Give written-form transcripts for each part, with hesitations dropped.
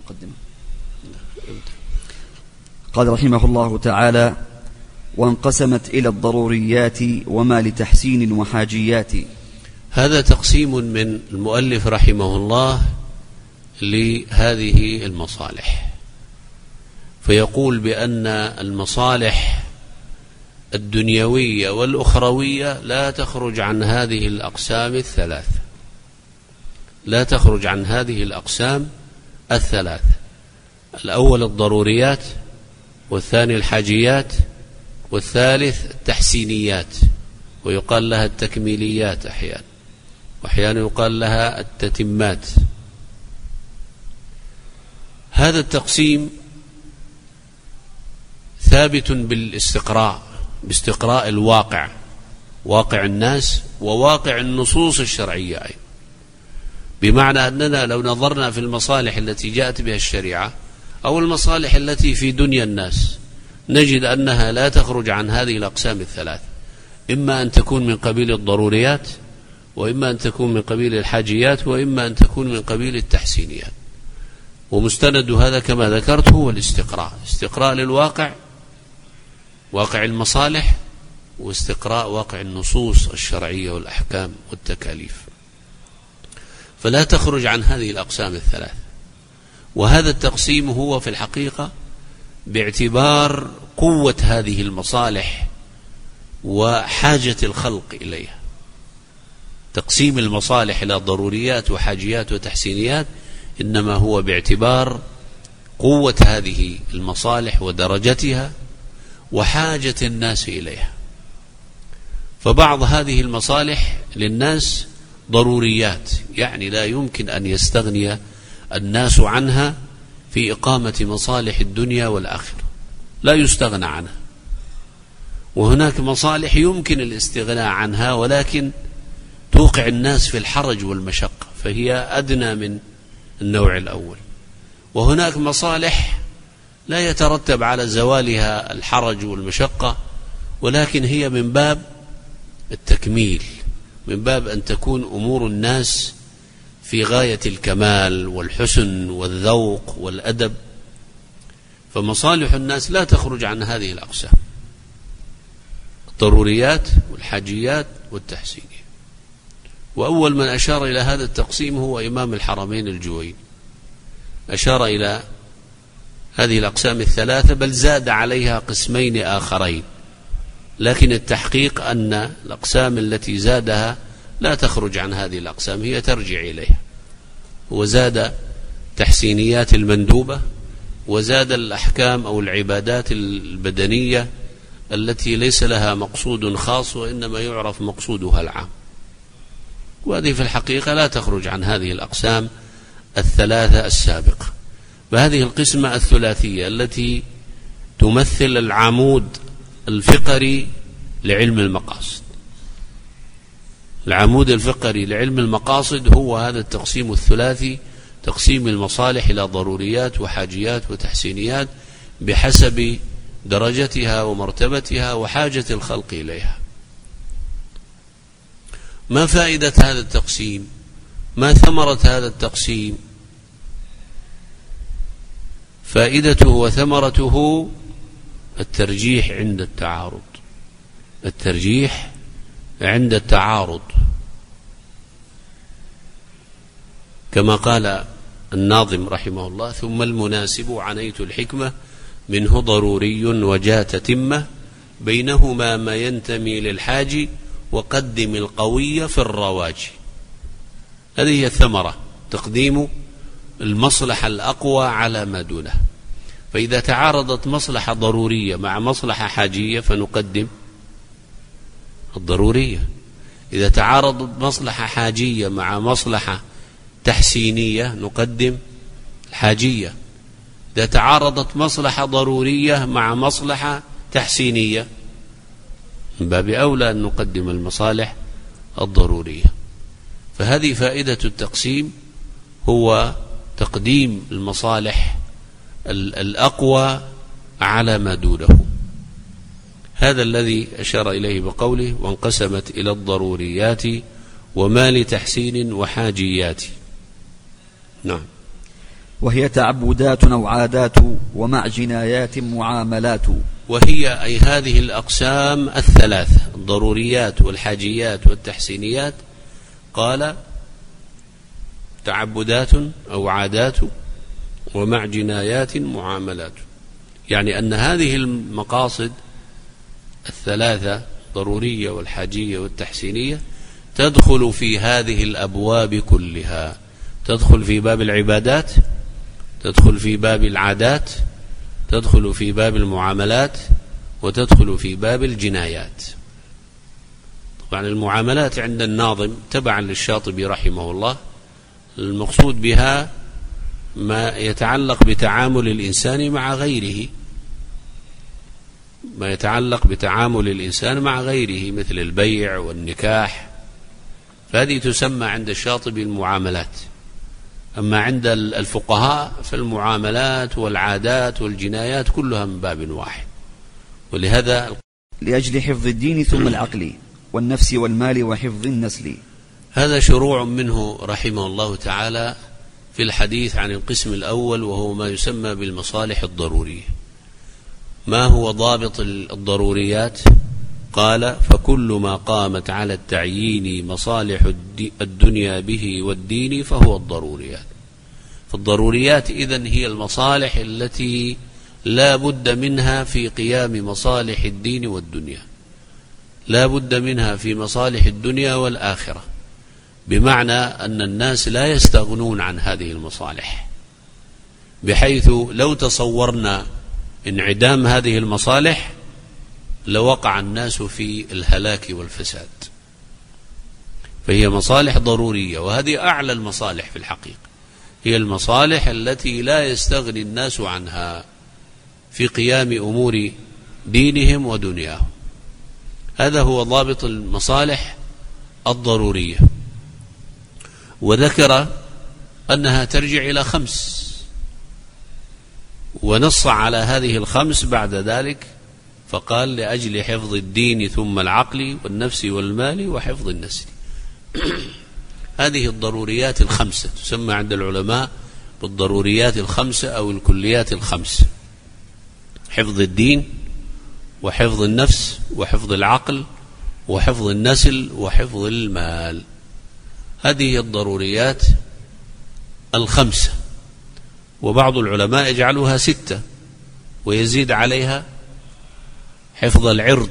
قال رحمه الله تعالى: وانقسمت إلى الضروريات وما لتحسين وحاجيات. هذا تقسيم من المؤلف رحمه الله لهذه المصالح، فيقول بأن المصالح الدنيوية والأخروية لا تخرج عن هذه الأقسام الثلاث، لا تخرج عن هذه الأقسام الثلاث: الأول الضروريات، والثاني الحاجيات، والثالث التحسينيات، ويقال لها التكميليات أحيانا، وأحيانا يقال لها التتمات. هذا التقسيم ثابت باستقراء الواقع، واقع الناس وواقع النصوص الشرعية أيضا، بمعنى أننا لو نظرنا في المصالح التي جاءت بها الشريعة أو المصالح التي في دنيا الناس نجد أنها لا تخرج عن هذه الأقسام الثلاث، إما أن تكون من قبيل الضروريات، وإما أن تكون من قبيل الحاجيات، وإما أن تكون من قبيل التحسينيات. ومستند هذا كما ذكرت هو استقراء للواقع، واقع المصالح، واستقراء واقع النصوص الشرعية والأحكام والتكاليف، فلا تخرج عن هذه الأقسام الثلاث. وهذا التقسيم هو في الحقيقة باعتبار قوة هذه المصالح وحاجة الخلق إليها. تقسيم المصالح إلى ضروريات وحاجيات وتحسينيات إنما هو باعتبار قوة هذه المصالح ودرجتها وحاجة الناس إليها. فبعض هذه المصالح للناس ضروريات، يعني لا يمكن أن يستغني الناس عنها في إقامة مصالح الدنيا والآخرة، لا يستغنى عنها. وهناك مصالح يمكن الاستغناء عنها ولكن توقع الناس في الحرج والمشقة، فهي أدنى من النوع الأول. وهناك مصالح لا يترتب على زوالها الحرج والمشقة، ولكن هي من باب التكميل، من باب أن تكون أمور الناس في غاية الكمال والحسن والذوق والأدب. فمصالح الناس لا تخرج عن هذه الأقسام: الضروريات والحاجيات والتحسينية. وأول من أشار إلى هذا التقسيم هو إمام الحرمين الجويني، أشار إلى هذه الأقسام الثلاثة، بل زاد عليها قسمين آخرين، لكن التحقيق أن الأقسام التي زادها لا تخرج عن هذه الأقسام، هي ترجع إليها. وزاد تحسينيات المندوبة، وزاد الأحكام أو العبادات البدنية التي ليس لها مقصود خاص وإنما يعرف مقصودها العام، وهذه في الحقيقة لا تخرج عن هذه الأقسام الثلاثة السابقة. فهذه القسمة الثلاثية التي تمثل العمود الفقري لعلم المقاصد، العمود الفقري لعلم المقاصد هو هذا التقسيم الثلاثي: تقسيم المصالح إلى ضروريات وحاجيات وتحسينيات بحسب درجتها ومرتبتها وحاجة الخلق إليها. ما فائدة هذا التقسيم؟ ما ثمرة هذا التقسيم؟ فائدته وثمرته الترجيح عند التعارض، الترجيح عند التعارض، كما قال الناظم رحمه الله: ثم المناسب عنيت الحكمة منه ضروري وجاء تتمة بينهما ما ينتمي للحاج وقدم القوي في الرواج. هذه هي الثمرة، تقديم المصلحة الأقوى على ما دونه. فإذا تعارضت مصلحة ضرورية مع مصلحة حاجية فنقدم الضرورية، إذا تعارضت مصلحة حاجية مع مصلحة تحسينية نقدم الحاجية، إذا تعارضت مصلحة ضرورية مع مصلحة تحسينية من باب أولى أن نقدم المصالح الضرورية. فهذه فائدة التقسيم، هو تقديم المصالح الأقوى على ما دونه. هذا الذي أشار إليه بقوله: وانقسمت إلى الضروريات وما لتحسين وحاجيات. نعم. وهي تعبدات أو عادات ومع جنايات معاملات. وهي أي هذه الأقسام الثلاثة: الضروريات والحاجيات والتحسينيات. قال تعبدات أو عادات ومع جنايات معاملات، يعني أن هذه المقاصد الثلاثة ضرورية والحاجية والتحسينية تدخل في هذه الأبواب كلها، تدخل في باب العبادات، تدخل في باب العادات، تدخل في باب المعاملات، وتدخل في باب الجنايات. طبعا المعاملات عند الناظم تبعا للشاطبي رحمه الله المقصود بها ما يتعلق بتعامل الإنسان مع غيره، ما يتعلق بتعامل الإنسان مع غيره مثل البيع والنكاح، فهذه تسمى عند الشاطبي المعاملات. أما عند الفقهاء فالمعاملات والعادات والجنايات كلها من باب واحد. ولهذا لأجل حفظ الدين ثم العقل والنفس والمال وحفظ النسل. هذا شروع منه رحمه الله تعالى في الحديث عن القسم الأول، وهو ما يسمى بالمصالح الضرورية. ما هو ضابط الضروريات؟ قال: فكل ما قامت على التعيين مصالح الدنيا به والدين فهو الضروريات. فالضروريات إذن هي المصالح التي لا بد منها في قيام مصالح الدين والدنيا، لا بد منها في مصالح الدنيا والآخرة، بمعنى أن الناس لا يستغنون عن هذه المصالح، بحيث لو تصورنا انعدام هذه المصالح لوقع الناس في الهلاك والفساد. فهي مصالح ضرورية، وهذه أعلى المصالح في الحقيقة، هي المصالح التي لا يستغني الناس عنها في قيام أمور دينهم ودنياهم. هذا هو ضابط المصالح الضرورية. وذكر أنها ترجع إلى 5، ونص على هذه 5 بعد ذلك فقال: لأجل حفظ الدين ثم العقل والنفس والمال وحفظ النسل. هذه الضروريات 5 تسمى عند العلماء بالضروريات 5 أو الكليات 5: حفظ الدين وحفظ النفس وحفظ العقل وحفظ النسل وحفظ المال. هذه الضروريات 5، وبعض العلماء يجعلها 6 ويزيد عليها حفظ العرض،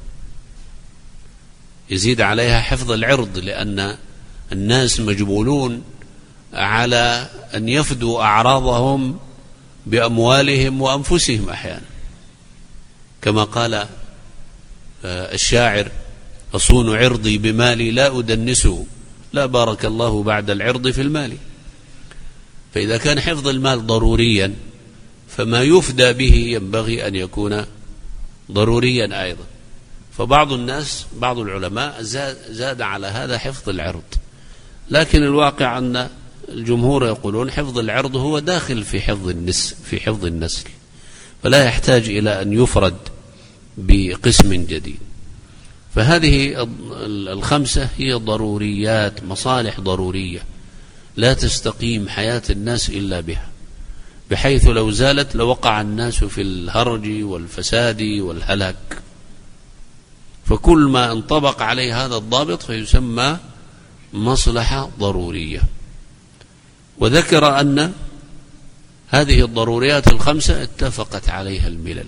يزيد عليها حفظ العرض، لأن الناس مجبولون على أن يفدوا أعراضهم بأموالهم وأنفسهم أحيانا، كما قال الشاعر: أصون عرضي بمالي لا أدنسه، لا بارك الله بعد العرض في المال. فإذا كان حفظ المال ضروريا فما يفدى به ينبغي أن يكون ضروريا أيضا. فبعض الناس، بعض العلماء زاد على هذا حفظ العرض، لكن الواقع أن الجمهور يقولون حفظ العرض هو داخل في حفظ النسل، فلا يحتاج إلى أن يفرد بقسم جديد. فهذه 5 هي ضروريات، مصالح ضرورية لا تستقيم حياة الناس إلا بها، بحيث لو زالت لوقع الناس في الهرج والفساد والهلاك. فكل ما انطبق عليه هذا الضابط فيسمى مصلحة ضرورية. وذكر أن هذه الضروريات 5 اتفقت عليها الملل،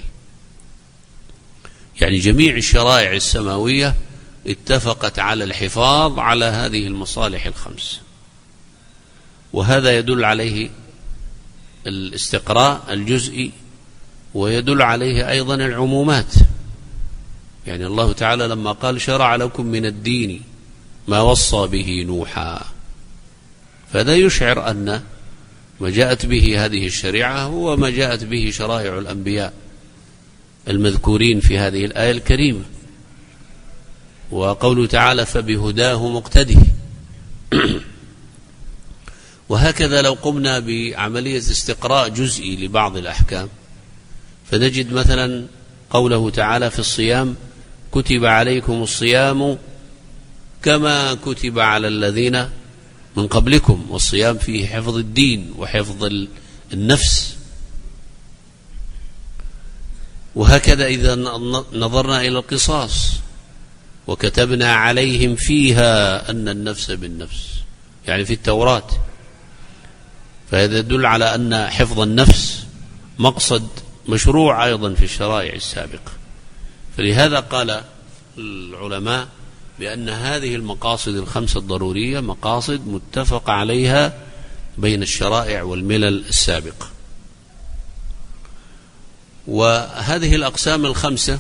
يعني جميع الشرائع السماوية اتفقت على الحفاظ على هذه المصالح 5. وهذا يدل عليه الاستقراء الجزئي، ويدل عليه أيضا العمومات. يعني الله تعالى لما قال: شرع لكم من الدين ما وصى به نوحا، فهذا يشعر أن ما جاءت به هذه الشريعة هو ما جاءت به شرائع الأنبياء المذكورين في هذه الآية الكريمة. وقوله تعالى: فبهداه مقتده. وهكذا لو قمنا بعملية استقراء جزئي لبعض الأحكام فنجد مثلا قوله تعالى في الصيام: كتب عليكم الصيام كما كتب على الذين من قبلكم، والصيام فيه حفظ الدين وحفظ النفس. وهكذا إذا نظرنا إلى القصاص، وكتبنا عليهم فيها أن النفس بالنفس، يعني في التوراة، فهذا يدل على أن حفظ النفس مقصد مشروع أيضا في الشرائع السابقة. فلهذا قال العلماء بأن هذه المقاصد الخمسة الضرورية مقاصد متفق عليها بين الشرائع والملل السابقة. وهذه الأقسام الخمسة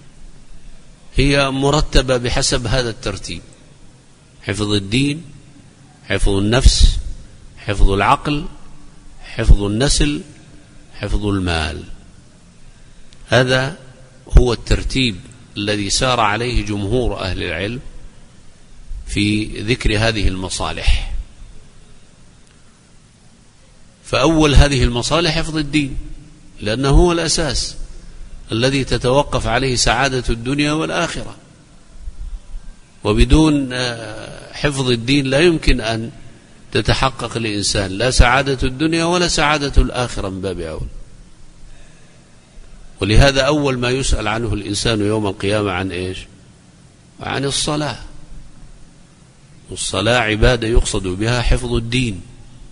هي مرتبة بحسب هذا الترتيب: حفظ الدين، حفظ النفس، حفظ العقل، حفظ النسل، حفظ المال. هذا هو الترتيب الذي سار عليه جمهور أهل العلم في ذكر هذه المصالح. فأول هذه المصالح حفظ الدين، لأنه هو الأساس الذي تتوقف عليه سعادة الدنيا والآخرة، وبدون حفظ الدين لا يمكن أن تتحقق الإنسان لا سعادة الدنيا ولا سعادة الآخرة من باب أول. ولهذا أول ما يسأل عنه الإنسان يوم القيامة عن إيش؟ عن الصلاة. والصلاة عبادة يقصد بها حفظ الدين.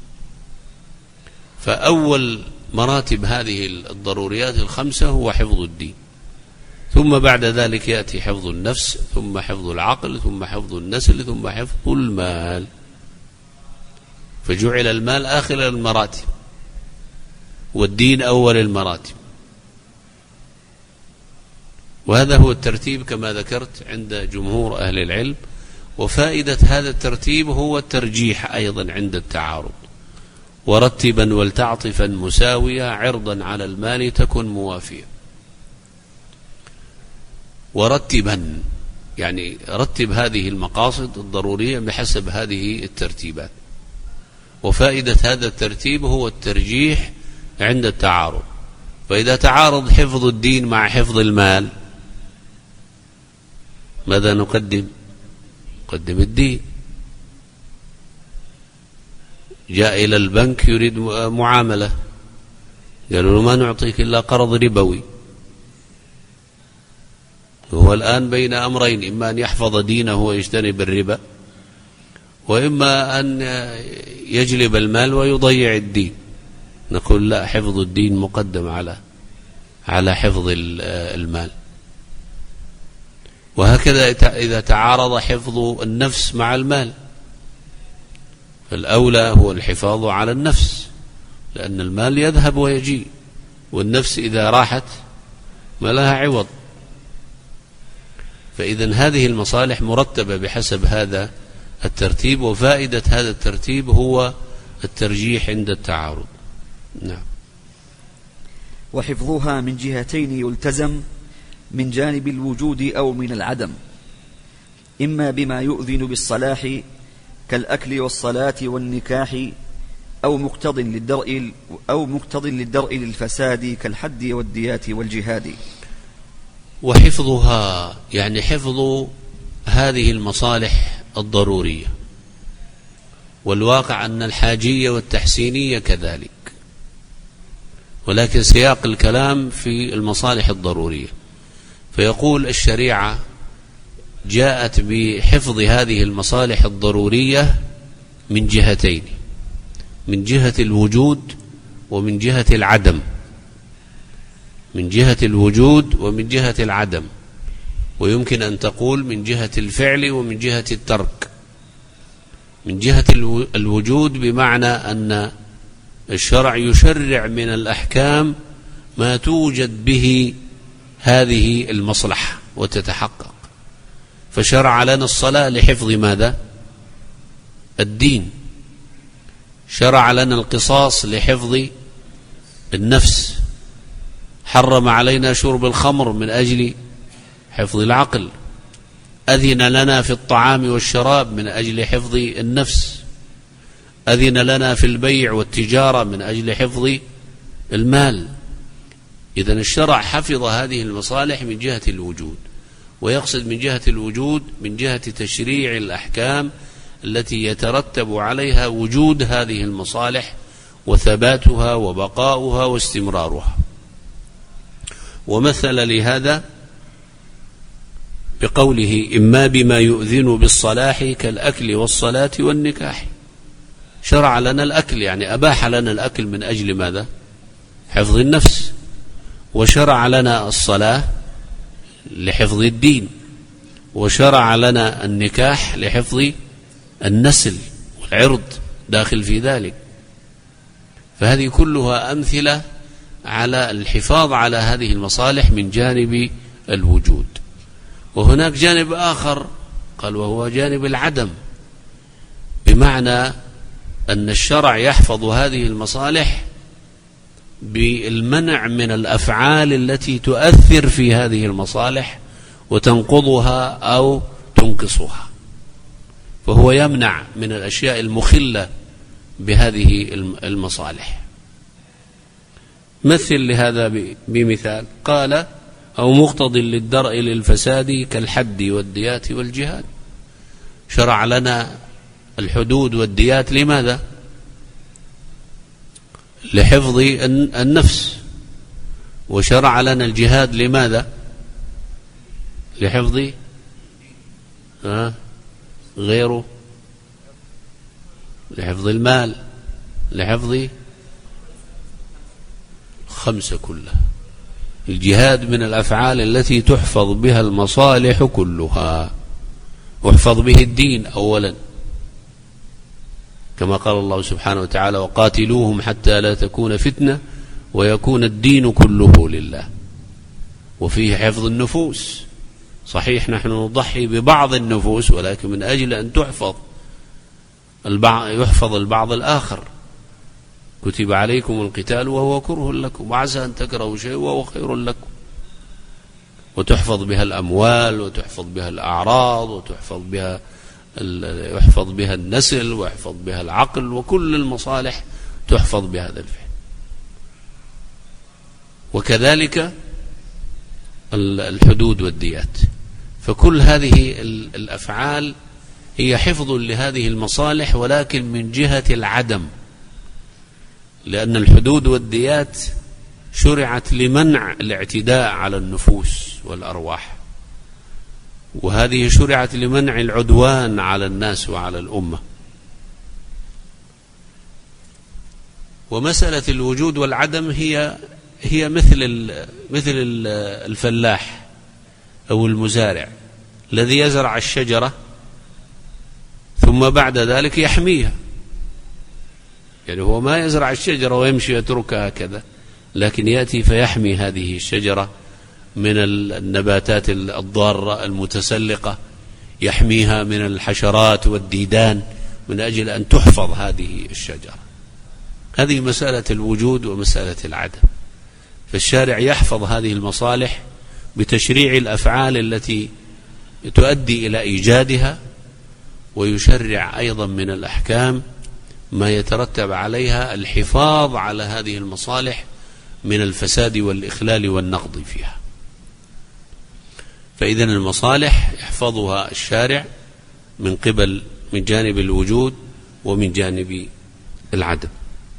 فأول مراتب هذه الضروريات الخمسة هو حفظ الدين، ثم بعد ذلك يأتي حفظ النفس، ثم حفظ العقل، ثم حفظ النسل، ثم حفظ المال. فجعل المال آخر المراتب والدين أول المراتب. وهذا هو الترتيب كما ذكرت عند جمهور أهل العلم. وفائدة هذا الترتيب هو الترجيح أيضا عند التعارض: ورتبا ولتعطفا مساوية عرضا على المال تكن موافية. ورتبا يعني رتب هذه المقاصد الضرورية بحسب هذه الترتيبات. وفائدة هذا الترتيب هو الترجيح عند التعارض. فإذا تعارض حفظ الدين مع حفظ المال ماذا نقدم؟ نقدم الدين. جاء إلى البنك يريد معاملة، قالوا له ما نعطيك إلا قرض ربوي. هو الآن بين أمرين: إما أن يحفظ دينه ويجتنب الربا، وإما أن يجلب المال ويضيع الدين. نقول لا، حفظ الدين مقدم على حفظ المال. وهكذا إذا تعارض حفظ النفس مع المال، فالأولى هو الحفاظ على النفس، لأن المال يذهب ويجي، والنفس إذا راحت ما لها عوض. فإذن هذه المصالح مرتبة بحسب هذا الترتيب. وفائدة هذا الترتيب هو الترجيح عند التعارض. نعم. وحفظها من جهتين يلتزم: من جانب الوجود أو من العدم، إما بما يؤذن بالصلاح كالأكل والصلاة والنكاح، أو مقتض للدرء للفساد كالحد والديات والجهاد. وحفظها يعني حفظ هذه المصالح الضرورية، والواقع أن الحاجية والتحسينية كذلك، ولكن سياق الكلام في المصالح الضرورية. فيقول الشريعة جاءت بحفظ هذه المصالح الضرورية من جهتين: من جهة الوجود ومن جهة العدم. من جهة الوجود ومن جهة العدم، ويمكن أن تقول من جهة الفعل ومن جهة الترك. من جهة الوجود بمعنى أن الشرع يشرع من الأحكام ما توجد به هذه المصلحة وتتحقق. فشرع لنا الصلاة لحفظ ماذا؟ الدين. شرع لنا القصاص لحفظ النفس. حرم علينا شرب الخمر من أجل حفظ العقل. أذن لنا في الطعام والشراب من أجل حفظ النفس. أذن لنا في البيع والتجارة من أجل حفظ المال. إذن الشرع حفظ هذه المصالح من جهة الوجود، ويقصد من جهة الوجود من جهة تشريع الأحكام التي يترتب عليها وجود هذه المصالح وثباتها وبقاؤها واستمرارها. ومثل لهذا بقوله: إما بما يؤذن بالصلاح كالأكل والصلاة والنكاح. شرع لنا الأكل، يعني أباح لنا الأكل من أجل ماذا؟ حفظ النفس. وشرع لنا الصلاة لحفظ الدين. وشرع لنا النكاح لحفظ النسل والعرض داخل في ذلك. فهذه كلها أمثلة على الحفاظ على هذه المصالح من جانب الوجود. وهناك جانب آخر قال وهو جانب العدم، بمعنى أن الشرع يحفظ هذه المصالح بالمنع من الأفعال التي تؤثر في هذه المصالح وتنقضها أو تنقصها، فهو يمنع من الأشياء المخلة بهذه المصالح. مثل لهذا بمثال قال: أو مقتض للدرء للفساد كالحد والديات والجهاد. شرع لنا الحدود والديات لماذا؟ لحفظ النفس. وشرع لنا الجهاد لماذا؟ لحفظ غيره، لحفظ المال، لحفظ خمسة كلها. الجهاد من الأفعال التي تحفظ بها المصالح كلها، واحفظ به الدين أولا، كما قال الله سبحانه وتعالى: وقاتلوهم حتى لا تكون فتنة ويكون الدين كله لله. وفيه حفظ النفوس. صحيح نحن نضحي ببعض النفوس، ولكن من أجل أن يحفظ البعض الآخر. كتب عليكم القتال وهو كره لكم وعسى أن تكرهوا شيئا وهو خير لكم. وتحفظ بها الأموال، وتحفظ بها الأعراض، يحفظ بها النسل، ويحفظ بها العقل، وكل المصالح تحفظ بهذا الفعل. وكذلك الحدود والديات. فكل هذه الأفعال هي حفظ لهذه المصالح، ولكن من جهة العدم، لأن الحدود والديات شرعت لمنع الاعتداء على النفوس والأرواح، وهذه شرعت لمنع العدوان على الناس وعلى الأمة. ومسألة الوجود والعدم هي مثل الفلاح أو المزارع الذي يزرع الشجرة ثم بعد ذلك يحميها. يعني هو ما يزرع الشجرة ويمشي يتركها هكذا، لكن يأتي فيحمي هذه الشجرة من النباتات الضارة المتسلقة، يحميها من الحشرات والديدان من أجل أن تحفظ هذه الشجرة. هذه مسألة الوجود ومسألة العدم. فالشارع يحفظ هذه المصالح بتشريع الأفعال التي تؤدي إلى إيجادها، ويشرع أيضا من الأحكام ما يترتب عليها الحفاظ على هذه المصالح من الفساد والإخلال والنقض فيها. فإذن المصالح يحفظها الشارع من جانب الوجود ومن جانب العدم.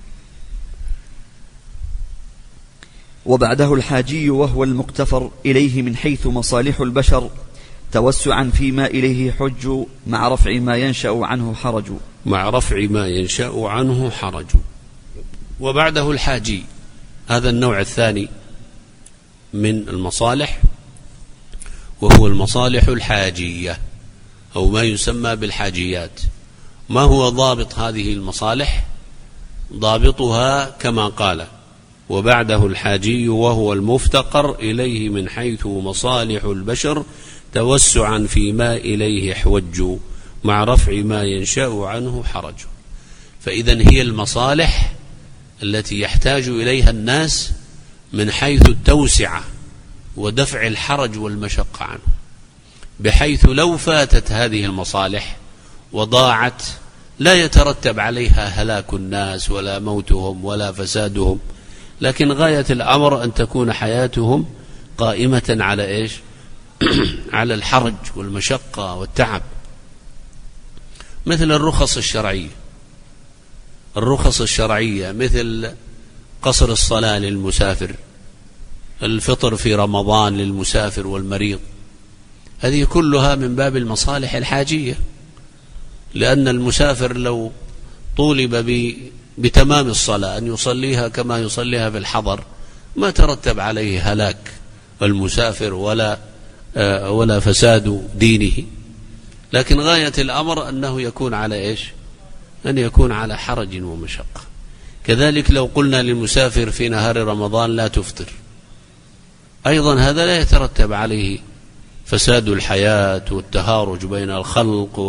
وبعده الحاجي وهو المقتفر إليه من حيث مصالح البشر توسعا فيما إليه حج مع رفع ما ينشأ عنه حرج. مع رفع ما ينشأ عنه حرج. وبعده الحاجي، هذا النوع الثاني من المصالح، وهو المصالح الحاجية أو ما يسمى بالحاجيات. ما هو ضابط هذه المصالح؟ ضابطها كما قال: وبعده الحاجي وهو المفتقر إليه من حيث مصالح البشر توسعا فيما إليه حوج مع رفع ما ينشأ عنه حرج. فإذن هي المصالح التي يحتاج إليها الناس من حيث التوسعة ودفع الحرج والمشقة عنه، بحيث لو فاتت هذه المصالح وضاعت لا يترتب عليها هلاك الناس ولا موتهم ولا فسادهم، لكن غاية الأمر أن تكون حياتهم قائمة على على الحرج والمشقة والتعب. مثل الرخص الشرعية. الرخص الشرعية مثل قصر الصلاة للمسافر، الفطر في رمضان للمسافر والمريض، هذه كلها من باب المصالح الحاجية، لأن المسافر لو طولب بتمام الصلاة أن يصليها كما يصليها في الحضر ما ترتب عليه هلاك المسافر ولا فساد دينه، لكن غاية الأمر أنه يكون على إيش؟ أن يكون على حرج ومشقة. كذلك لو قلنا للمسافر في نهار رمضان لا تفطر، أيضا هذا لا يترتب عليه فساد الحياة والتهارج بين الخلق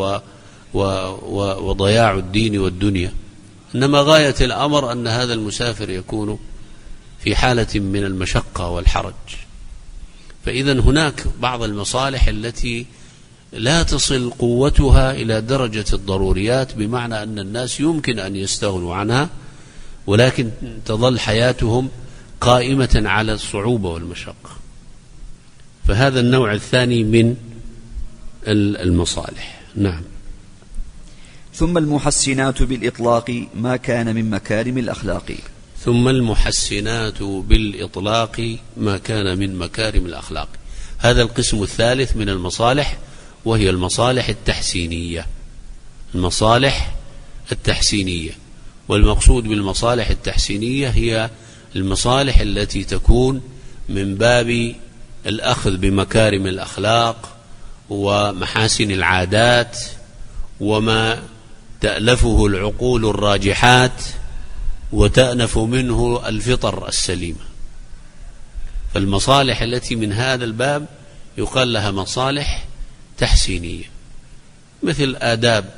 وضياع الدين والدنيا، إنما غاية الأمر أن هذا المسافر يكون في حالة من المشقة والحرج. فإذا هناك بعض المصالح التي لا تصل قوتها إلى درجة الضروريات، بمعنى أن الناس يمكن أن يستغنوا عنها، ولكن تظل حياتهم قائمة على الصعوبة والمشقة. فهذا النوع الثاني من المصالح. نعم. ثم المحسنات بالإطلاق ما كان من مكارم الأخلاق. ثم المحسنات بالإطلاق ما كان من مكارم الأخلاق، هذا القسم الثالث من المصالح، وهي المصالح التحسينية. المصالح التحسينية، والمقصود بالمصالح التحسينية هي المصالح التي تكون من باب الأخذ بمكارم الأخلاق ومحاسن العادات وما تألفه العقول الراجحات وتأنف منه الفطر السليمة. فالمصالح التي من هذا الباب يقال لها مصالح تحسينية، مثل آداب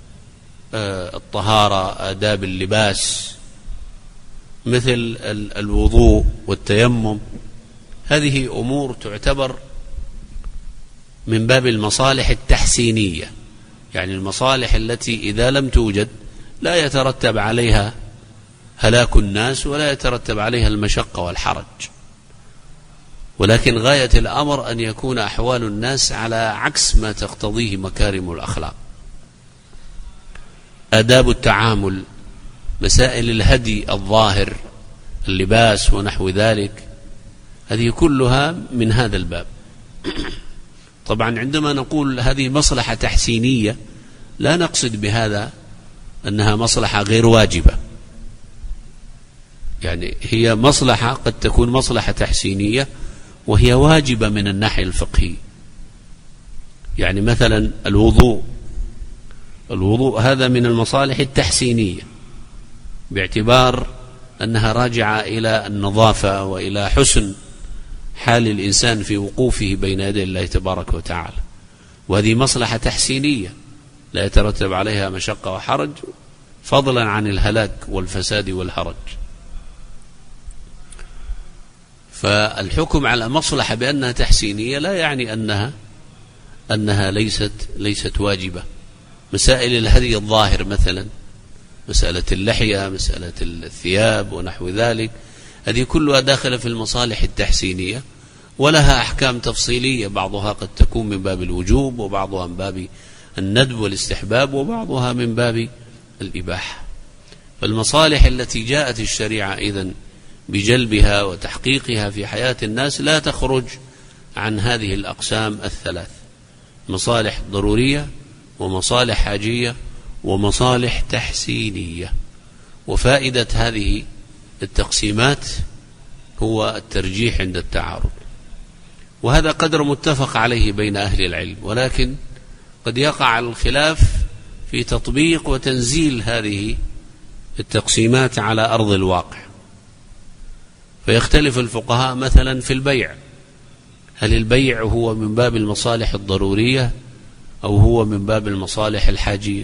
الطهارة، آداب اللباس، مثل الوضوء والتيمم، هذه أمور تعتبر من باب المصالح التحسينية، يعني المصالح التي إذا لم توجد لا يترتب عليها هلاك الناس ولا يترتب عليها المشقة والحرج، ولكن غاية الأمر أن يكون أحوال الناس على عكس ما تقتضيه مكارم الأخلاق. آداب التعامل، مسائل الهدي الظاهر، اللباس ونحو ذلك، هذه كلها من هذا الباب. طبعا عندما نقول هذه مصلحة تحسينية لا نقصد بهذا أنها مصلحة غير واجبة، يعني هي مصلحة قد تكون مصلحة تحسينية وهي واجبة من الناحية الفقهية. يعني مثلا الوضوء هذا من المصالح التحسينية باعتبار أنها راجعة إلى النظافة وإلى حسن حال الإنسان في وقوفه بين يدي الله تبارك وتعالى، وهذه مصلحة تحسينية لا يترتب عليها مشقة وحرج، فضلا عن الهلاك والفساد والهرج. فالحكم على مصلحة بأنها تحسينية لا يعني أنها ليست واجبة. مسائل الهدي الظاهر مثلا، مسألة اللحية، مسألة الثياب ونحو ذلك، هذه كلها داخلة في المصالح التحسينية، ولها أحكام تفصيلية، بعضها قد تكون من باب الوجوب، وبعضها من باب الندب والاستحباب، وبعضها من باب الإباحة. فالمصالح التي جاءت الشريعة إذن بجلبها وتحقيقها في حياة الناس لا تخرج عن هذه الأقسام الثلاث: مصالح ضرورية، ومصالح حاجية، ومصالح تحسينية. وفائدة هذه التقسيمات هو الترجيح عند التعارض، وهذا قدر متفق عليه بين أهل العلم، ولكن قد يقع الخلاف في تطبيق وتنزيل هذه التقسيمات على أرض الواقع. فيختلف الفقهاء مثلا في البيع، هل البيع هو من باب المصالح الضرورية أو هو من باب المصالح الحاجية؟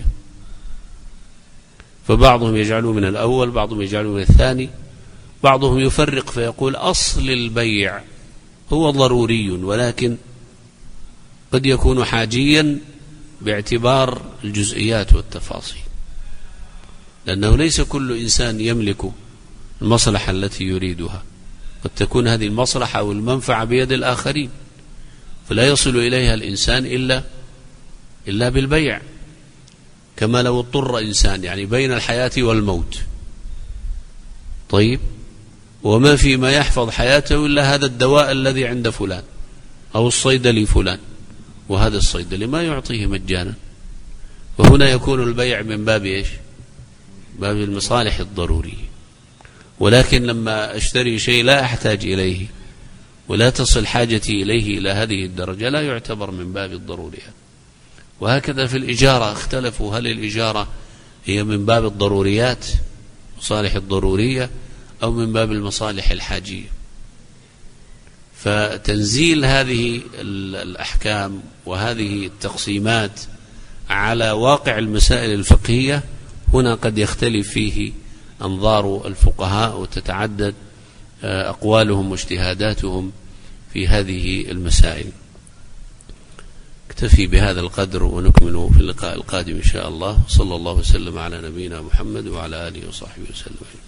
فبعضهم يجعله من الأول، بعضهم يجعله من الثاني، بعضهم يفرق فيقول أصل البيع هو ضروري ولكن قد يكون حاجيا باعتبار الجزئيات والتفاصيل، لأنه ليس كل إنسان يملك المصلحة التي يريدها، قد تكون هذه المصلحة أو المنفعة بيد الآخرين، فلا يصل إليها الإنسان إلا بالبيع. كما لو اضطر إنسان، يعني بين الحياة والموت. طيب، وما في ما يحفظ حياته إلا هذا الدواء الذي عند فلان أو الصيدلي فلان، وهذا الصيدلي ما يعطيه مجانا. وهنا يكون البيع من باب إيش؟ باب المصالح الضرورية. ولكن لما أشتري شيء لا أحتاج إليه ولا تصل حاجتي إليه إلى هذه الدرجة لا يعتبر من باب الضروريات. وهكذا في الإجارة اختلفوا، هل الإجارة هي من باب الضروريات مصالح الضرورية أو من باب المصالح الحاجية؟ فتنزيل هذه الأحكام وهذه التقسيمات على واقع المسائل الفقهية هنا قد يختلف فيه أنظار الفقهاء وتتعدد أقوالهم واجتهاداتهم في هذه المسائل. اكتفي بهذا القدر ونكمل في اللقاء القادم إن شاء الله. صلى الله وسلم على نبينا محمد وعلى آله وصحبه وسلم.